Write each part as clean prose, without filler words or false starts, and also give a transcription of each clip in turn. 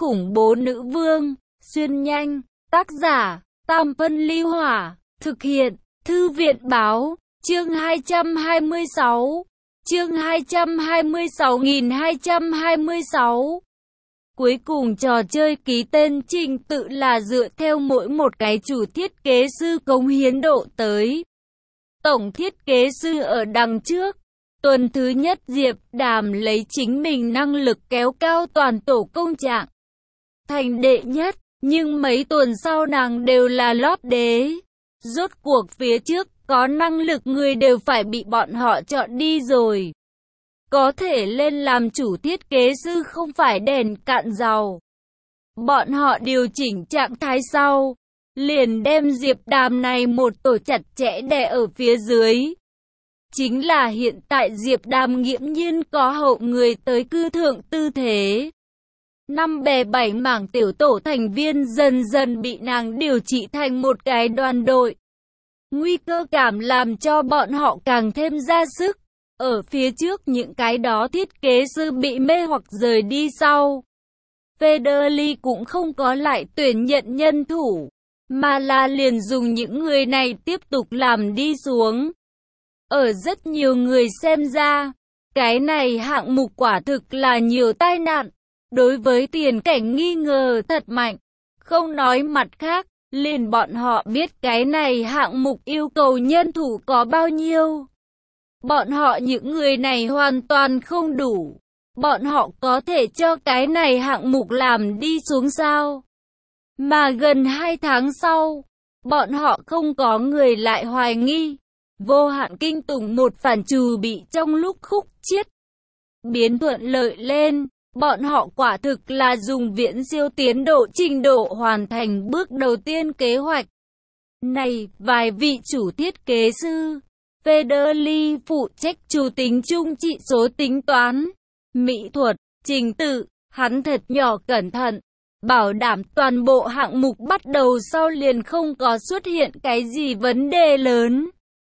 khủng bố nữ vương, xuyên nhanh, tác giả, Tam Phân Ly Hỏa, thực hiện, Thư viện Báo, chương 226, chương 226.226. Cuối cùng trò chơi ký tên trình tự là dựa theo mỗi một cái chủ thiết kế sư cống hiến độ tới. Tổng thiết kế sư ở đằng trước. Tuần thứ nhất Diệp Đàm lấy chính mình năng lực kéo cao toàn tổ công trạng thành đệ nhất, nhưng mấy tuần sau nàng đều là lót đế. Rốt cuộc phía trước có năng lực người đều phải bị bọn họ chọn đi rồi. Có thể lên làm chủ thiết kế sư không phải đèn cạn dầu. Bọn họ điều chỉnh trạng thái sau, liền đem Diệp Đàm này một tổ chặt chẽ đè ở phía dưới. Chính là hiện tại Diệp Đàm nghiễm nhiên có hậu người tới cư thượng tư thế. 5 bè 7 mảng tiểu tổ thành viên dần dần bị nàng điều trị thành một cái đoàn đội. Nguy cơ cảm làm cho bọn họ càng thêm ra sức. Ở phía trước những cái đó thiết kế sư bị mê hoặc rời đi sau. Federli cũng không có lại tuyển nhận nhân thủ, mà là liền dùng những người này tiếp tục làm đi xuống. Ở rất nhiều người xem ra, cái này hạng mục quả thực là nhiều tai nạn. Đối với tiền cảnh nghi ngờ thật mạnh. Không nói mặt khác, liền bọn họ biết cái này hạng mục yêu cầu nhân thủ có bao nhiêu. Bọn họ những người này hoàn toàn không đủ. Bọn họ có thể cho cái này hạng mục làm đi xuống sao? Mà gần 2 tháng sau, bọn họ không có người lại hoài nghi. Vô Hạn Kinh Tủng một phản trù bị trong lúc khúc chiết biến thuận lợi lên. Bọn họ quả thực là dùng viễn siêu tiến độ trình độ hoàn thành bước đầu tiên kế hoạch. Này, vài vị chủ thiết kế sư, Federli phụ trách chủ tính chung trị số tính toán, mỹ thuật, trình tự, hắn thật nhỏ cẩn thận, bảo đảm toàn bộ hạng mục bắt đầu sau liền không có xuất hiện cái gì vấn đề lớn.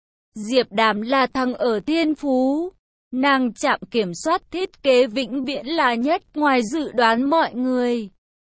Diệp Đàm là thằng ở thiên phú. Nàng trạm kiểm soát thiết kế vĩnh viễn là nhất ngoài dự đoán mọi người.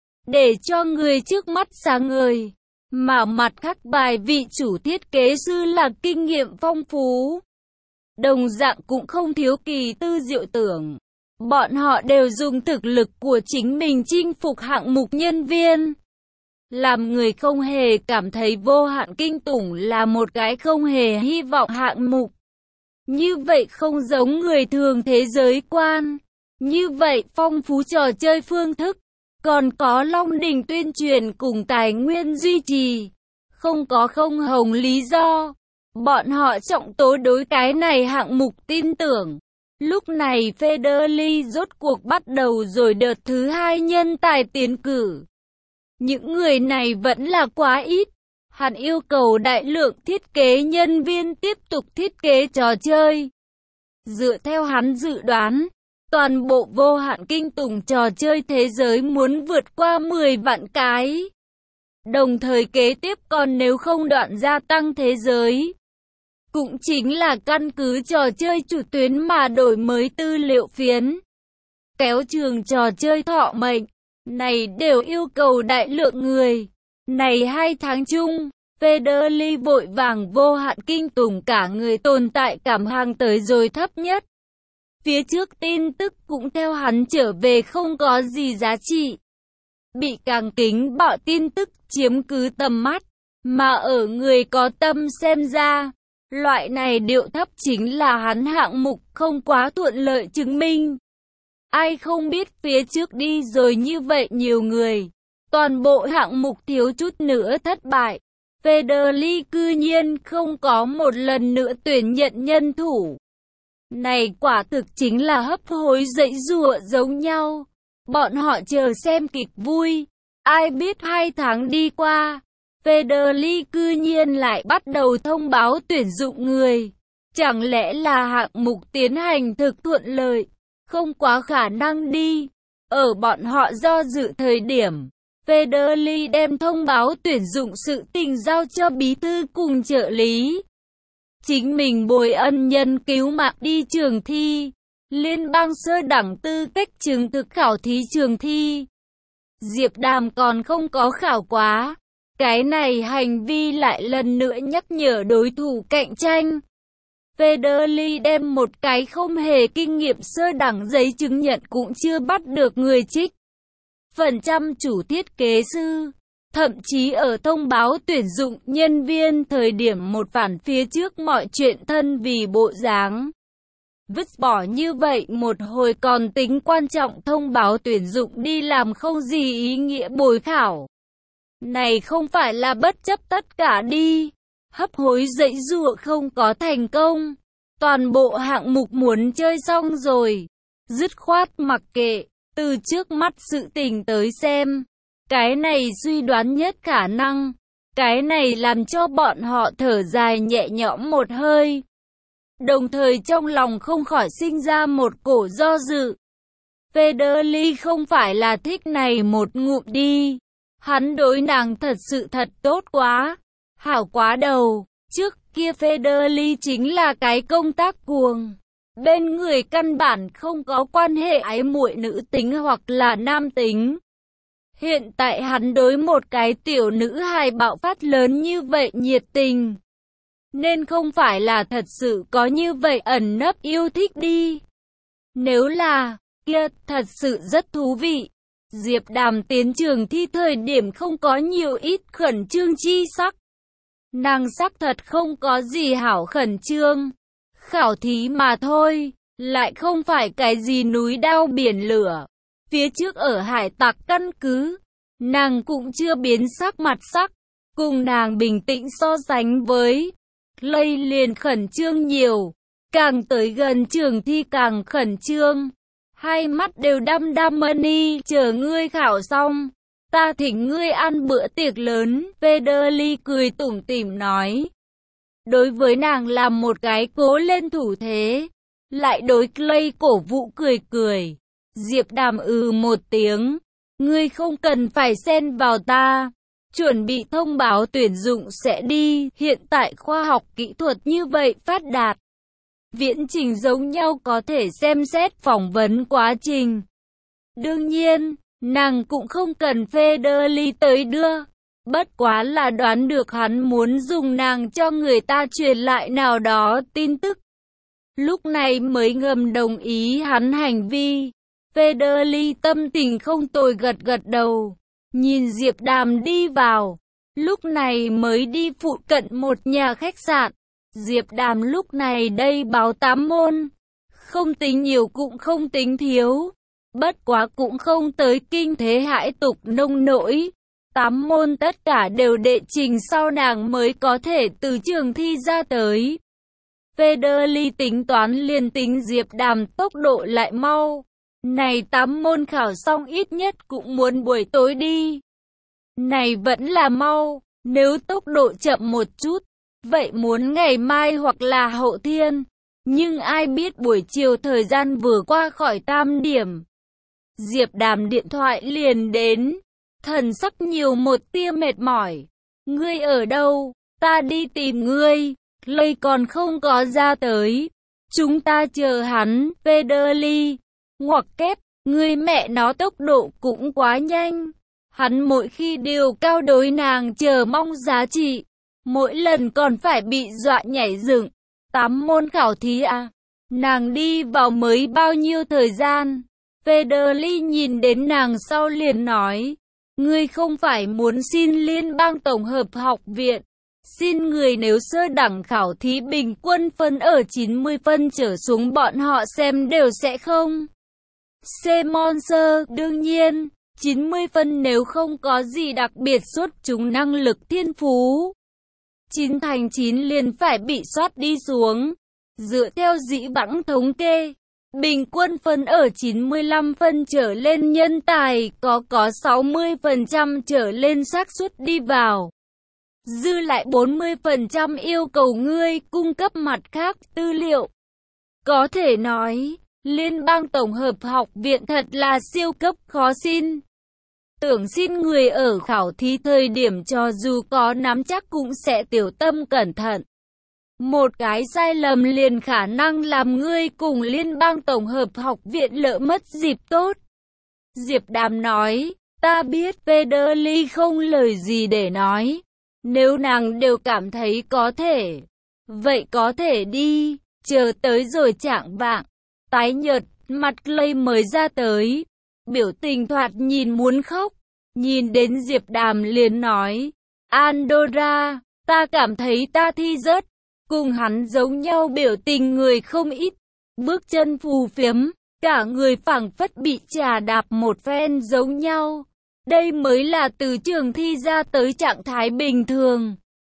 Để cho người trước mắt sáng ngời. Mà mặt khác bài vị chủ thiết kế sư là kinh nghiệm phong phú. Đồng dạng cũng không thiếu kỳ tư diệu tưởng. Bọn họ đều dùng thực lực của chính mình chinh phục hạng mục nhân viên. Làm người không hề cảm thấy Vô Hạn Kinh Tủng là một cái không hề hy vọng hạng mục. Như vậy không giống người thường thế giới quan. Như vậy phong phú trò chơi phương thức. Còn có Long Đình tuyên truyền cùng tài nguyên duy trì. Không có không hồng lý do. Bọn họ trọng tố đối cái này hạng mục tin tưởng. Lúc này Federli rốt cuộc bắt đầu rồi đợt thứ 2 nhân tài tiến cử. Những người này vẫn là quá ít. Hắn yêu cầu đại lượng thiết kế nhân viên tiếp tục thiết kế trò chơi. Dựa theo hắn dự đoán, toàn bộ Vô Hạn Kinh Tủng trò chơi thế giới muốn vượt qua 10 vạn cái. Đồng thời kế tiếp còn nếu không đoạn gia tăng thế giới. Cũng chính là căn cứ trò chơi chủ tuyến mà đổi mới tư liệu phiến. Kéo trường trò chơi thọ mệnh. Này đều yêu cầu đại lượng người. Này 2 tháng chung, Federli vội vàng Vô Hạn Kinh Tủng cả người tồn tại cảm hàng tới rồi thấp nhất. Phía trước tin tức cũng theo hắn trở về không có gì giá trị. Bị càng kính bạo tin tức chiếm cứ tầm mắt, mà ở người có tâm xem ra, loại này điệu thấp chính là hắn hạng mục không quá thuận lợi chứng minh. Ai không biết phía trước đi rồi như vậy nhiều người, toàn bộ hạng mục thiếu chút nữa thất bại. Federli cư nhiên không có một lần nữa tuyển nhận nhân thủ. Này quả thực chính là hấp hối dãy giụa giống nhau. Bọn họ chờ xem kịch vui. Ai biết 2 tháng đi qua, Federli cư nhiên lại bắt đầu thông báo tuyển dụng người. Chẳng lẽ là hạng mục tiến hành thực thuận lợi, không quá khả năng đi. Ở bọn họ do dự thời điểm, Federli đem thông báo tuyển dụng sự tình giao cho bí thư cùng trợ lý. Chính mình bồi ân nhân cứu mạng đi trường thi, liên bang sơ đẳng tư cách chứng thực khảo thí trường thi. Diệp Đàm còn không có khảo quá. Cái này hành vi lại lần nữa nhắc nhở đối thủ cạnh tranh. Federley đem một cái không hề kinh nghiệm sơ đẳng giấy chứng nhận cũng chưa bắt được người trích. Phần trăm chủ thiết kế sư, thậm chí ở thông báo tuyển dụng nhân viên thời điểm một phản phía trước mọi chuyện thân vì bộ dáng. Vứt bỏ như vậy một hồi còn tính quan trọng thông báo tuyển dụng đi làm không gì ý nghĩa bồi khảo. Này không phải là bất chấp tất cả đi. Hấp hối giãy giụa không có thành công. Toàn bộ hạng mục muốn chơi xong rồi. Dứt khoát mặc kệ, từ trước mắt sự tình tới xem. Cái này suy đoán nhất khả năng. Cái này làm cho bọn họ thở dài nhẹ nhõm một hơi. Đồng thời trong lòng không khỏi sinh ra một cổ do dự. Federley không phải là thích này một ngụm đi. Hắn đối nàng thật sự thật tốt quá. Hảo quá đầu. Trước kia Federley chính là cái công tác cuồng. Bên người căn bản không có quan hệ ái muội nữ tính hoặc là nam tính. Hiện tại hắn đối một cái tiểu nữ hài bạo phát lớn như vậy nhiệt tình. Nên không phải là thật sự có như vậy ẩn nấp yêu thích đi. Nếu là, kia thật sự rất thú vị. Diệp Đàm tiến trường thi thời điểm không có nhiều ít khẩn trương chi sắc. Nàng sắc thật không có gì hảo khẩn trương. Khảo thí mà thôi, lại không phải cái gì núi đao biển lửa. Phía trước ở hải tặc căn cứ, nàng cũng chưa biến sắc mặt sắc. Cùng nàng bình tĩnh so sánh với Clay liền khẩn trương nhiều. Càng tới gần trường thi càng khẩn trương. Hai mắt đều đăm đăm money, chờ ngươi khảo xong. Ta thỉnh ngươi ăn bữa tiệc lớn, Federley cười tủm tỉm nói. Đối với nàng làm một cái cố lên thủ thế. Lại đối Clay cổ vũ cười cười. Diệp Đàm một tiếng. Ngươi không cần phải xen vào ta. Chuẩn bị thông báo tuyển dụng sẽ đi. Hiện tại khoa học kỹ thuật như vậy phát đạt. Viễn trình giống nhau có thể xem xét phỏng vấn quá trình. Đương nhiên, nàng cũng không cần Federley tới đưa. Bất quá là đoán được hắn muốn dùng nàng cho người ta truyền lại nào đó tin tức. Lúc này mới ngầm đồng ý hắn hành vi. Federley tâm tình không tồi gật gật đầu. Nhìn Diệp Đàm đi vào. Lúc này mới đi phụ cận một nhà khách sạn. Diệp Đàm lúc này đây báo 8 môn. Không tính nhiều cũng không tính thiếu. Bất quá cũng không tới kinh thế hãi tục nông nỗi. 8 môn tất cả đều đệ trình sau nàng mới có thể từ trường thi ra tới. Federley tính toán liền tính Diệp Đàm tốc độ lại mau. Này 8 môn khảo xong ít nhất cũng muốn buổi tối đi. Này vẫn là mau, nếu tốc độ chậm một chút, vậy muốn ngày mai hoặc là hậu thiên. Nhưng ai biết buổi chiều thời gian vừa qua khỏi tam điểm. Diệp Đàm điện thoại liền đến. Thần sắc nhiều một tia mệt mỏi. Ngươi ở đâu? Ta đi tìm ngươi. Lây còn không có ra tới. Chúng ta chờ hắn. Federley. Ngoặc kép. Ngươi mẹ nó tốc độ cũng quá nhanh. Hắn mỗi khi đều cao đối nàng chờ mong giá trị. Mỗi lần còn phải bị dọa nhảy dựng. 8 môn khảo thí à? Nàng đi vào mới bao nhiêu thời gian? Federley nhìn đến nàng sau liền nói. Ngươi không phải muốn xin Liên bang Tổng hợp học viện. Xin người nếu sơ đẳng khảo thí bình quân phân ở 90 phân trở xuống bọn họ xem đều sẽ không. C-Monster đương nhiên, 90 phân nếu không có gì đặc biệt xuất chúng năng lực thiên phú. 9 thành 9 liền phải bị soát đi xuống. Dựa theo dĩ vãng thống kê, bình quân phân ở 95 phân trở lên nhân tài có 60% trở lên xác suất đi vào. Dư lại 40% yêu cầu ngươi cung cấp mặt khác tư liệu. Có thể nói, Liên bang Tổng hợp học viện thật là siêu cấp khó xin. Tưởng xin người ở khảo thí thời điểm cho dù có nắm chắc cũng sẽ tiểu tâm cẩn thận. Một cái sai lầm liền khả năng làm ngươi cùng Liên bang Tổng hợp học viện lỡ mất dịp tốt. Diệp Đàm nói, Ta biết Federly không lời gì để nói. Nếu nàng đều cảm thấy có thể, vậy có thể đi. Chờ tới rồi chạng vạng, tái nhợt, mặt Clay mới ra tới. Biểu tình thoạt nhìn muốn khóc. Nhìn đến Diệp Đàm liền nói, Andorra, ta cảm thấy ta thi rớt. Cùng hắn giống nhau biểu tình người không ít. Bước chân phù phiếm, cả người phảng phất bị trà đạp một phen giống nhau. Đây mới là từ trường thi ra tới trạng thái bình thường.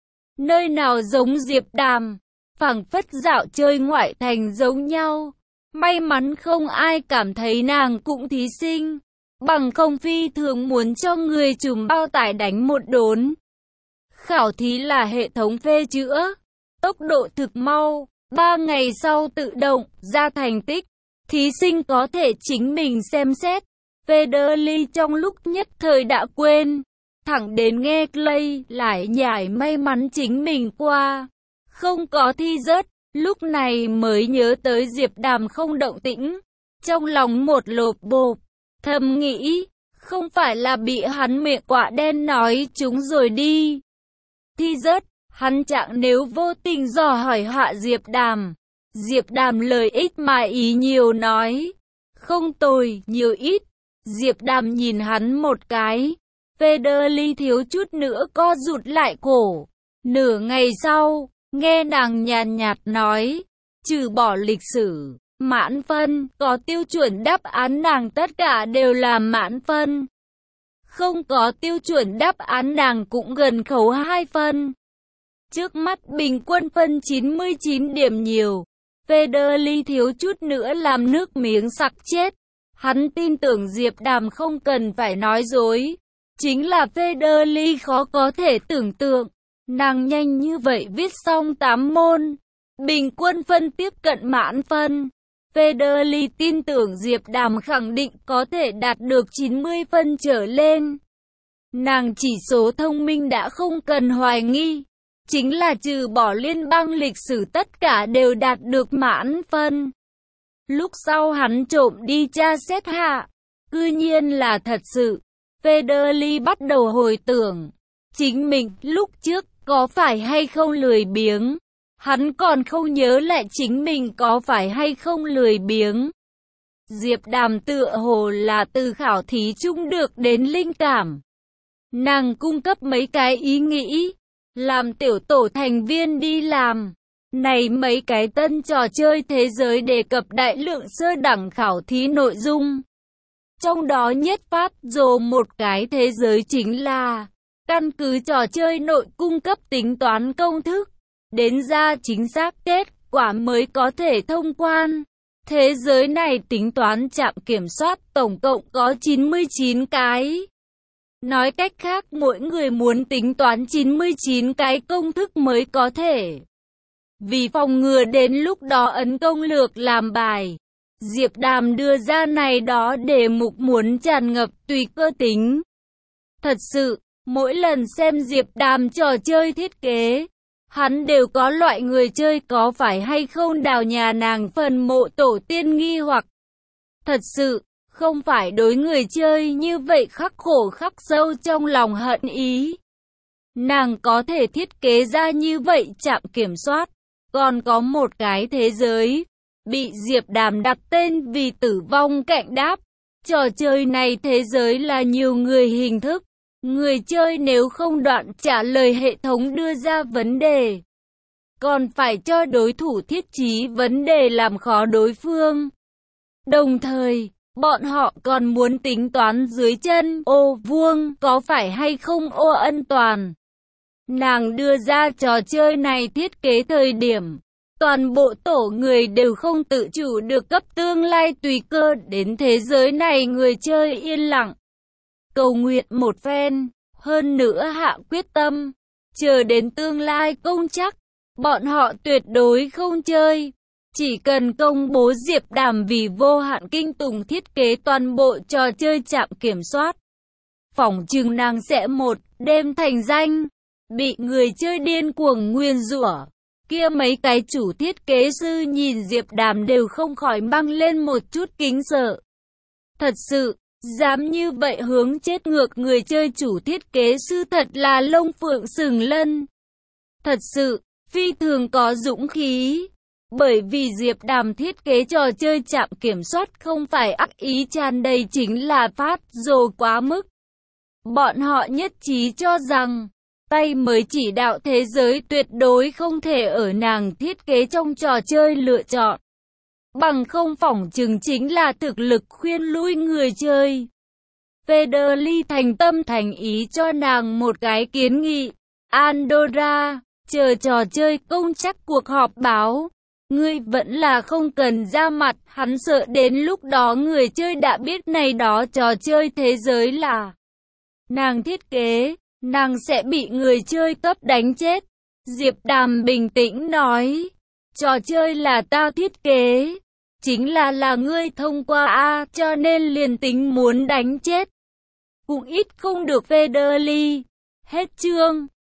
Nơi nào giống Diệp Đàm, phảng phất dạo chơi ngoại thành giống nhau. May mắn không ai cảm thấy nàng cũng thí sinh. Bằng không phi thường muốn cho người trùm bao tải đánh một đốn. Khảo thí là hệ thống phê chữa. Tốc độ thực mau, 3 ngày sau tự động ra thành tích. Thí sinh có thể chính mình xem xét. Federly trong lúc nhất thời đã quên. Thẳng đến nghe Clay lại nhải may mắn chính mình qua. Không có thi rớt, lúc này mới nhớ tới Diệp Đàm không động tĩnh. Trong lòng một lộp bộp, thầm nghĩ, không phải là bị hắn miệng quạ đen nói chúng rồi đi. Thi rớt, hắn chẳng nếu vô tình dò hỏi họa Diệp Đàm. Diệp Đàm lời ít mà ý nhiều nói. Không tồi, nhiều ít. Diệp Đàm nhìn hắn một cái. Federly thiếu chút nữa co rụt lại cổ. Nửa ngày sau, nghe nàng nhàn nhạt nói, trừ bỏ lịch sử, mãn phân, có tiêu chuẩn đáp án nàng tất cả đều là mãn phân. Không có tiêu chuẩn đáp án nàng cũng gần khấu 2 phân. Trước mắt bình quân phân 99 điểm nhiều. Federly thiếu chút nữa làm nước miếng sặc chết. Hắn tin tưởng Diệp Đàm không cần phải nói dối. Chính là Federly khó có thể tưởng tượng. Nàng nhanh như vậy viết xong 8 môn. Bình quân phân tiếp cận mãn phân. Federly tin tưởng Diệp Đàm khẳng định có thể đạt được 90 phân trở lên. Nàng chỉ số thông minh đã không cần hoài nghi. Chính là trừ bỏ liên bang lịch sử tất cả đều đạt được mãn phân. Lúc sau hắn trộm đi tra xét hạ. Cư nhiên là thật sự. Federly bắt đầu hồi tưởng. Chính mình lúc trước có phải hay không lười biếng. Hắn còn không nhớ lại chính mình có phải hay không lười biếng. Diệp Đàm tựa hồ là từ khảo thí chung được đến linh cảm. Nàng cung cấp mấy cái ý nghĩ. Làm tiểu tổ thành viên đi làm. Này mấy cái tân trò chơi thế giới đề cập đại lượng sơ đẳng khảo thí nội dung. Trong đó nhất phát dồ một cái thế giới chính là căn cứ trò chơi nội cung cấp tính toán công thức. Đến ra chính xác kết quả mới có thể thông quan. Thế giới này tính toán trạm kiểm soát tổng cộng có 99 cái. Nói cách khác mỗi người muốn tính toán 99 cái công thức mới có thể. Vì phòng ngừa đến lúc đó ấn công lược làm bài, Diệp Đàm đưa ra này đó đề mục muốn tràn ngập tùy cơ tính. Thật sự, mỗi lần xem Diệp Đàm trò chơi thiết kế, hắn đều có loại người chơi có phải hay không đào nhà nàng phần mộ tổ tiên nghi hoặc. Thật sự, không phải đối người chơi như vậy khắc khổ khắc sâu trong lòng hận ý. Nàng có thể thiết kế ra như vậy trạm kiểm soát. Còn có một cái thế giới, bị Diệp Đàm đặt tên vì tử vong cạnh đáp. Trò chơi này thế giới là nhiều người hình thức. Người chơi nếu không đoạn trả lời hệ thống đưa ra vấn đề, còn phải cho đối thủ thiết trí vấn đề làm khó đối phương. Đồng thời, bọn họ còn muốn tính toán dưới chân ô vuông có phải hay không ô an toàn. Nàng đưa ra trò chơi này thiết kế thời điểm, toàn bộ tổ người đều không tự chủ được cấp tương lai tùy cơ đến thế giới này người chơi yên lặng. Cầu nguyện một phen, hơn nữa hạ quyết tâm, chờ đến tương lai công chắc, bọn họ tuyệt đối không chơi. Chỉ cần công bố Diệp Đàm vì vô hạn kinh tủng thiết kế toàn bộ trò chơi trạm kiểm soát, phỏng chừng nàng sẽ một đêm thành danh, bị người chơi điên cuồng nguyền rủa. Kia mấy cái chủ thiết kế sư nhìn Diệp Đàm đều không khỏi mang lên một chút kính sợ. Thật sự, Dám như vậy hướng chết ngược người chơi chủ thiết kế sư thật là lông phượng sừng lân. Thật sự, phi thường có dũng khí. Bởi vì Diệp Đàm thiết kế trò chơi trạm kiểm soát không phải ác ý tràn đầy, chính là phát rồ quá mức. Bọn họ nhất trí cho rằng, tay mới chỉ đạo thế giới tuyệt đối không thể ở nàng thiết kế trong trò chơi lựa chọn. Bằng không phỏng chừng chính là thực lực khuyên lui người chơi. Federly thành tâm thành ý cho nàng một cái kiến nghị. Andorra, chờ trò chơi công chắc cuộc họp báo. Ngươi vẫn là không cần ra mặt, hắn sợ đến lúc đó người chơi đã biết này đó trò chơi thế giới là nàng thiết kế, nàng sẽ bị người chơi cấp đánh chết. Diệp Đàm bình tĩnh nói, trò chơi là tao thiết kế, chính là ngươi thông qua A, cho nên liền tính muốn đánh chết cũng ít không được. Federly. Hết chương.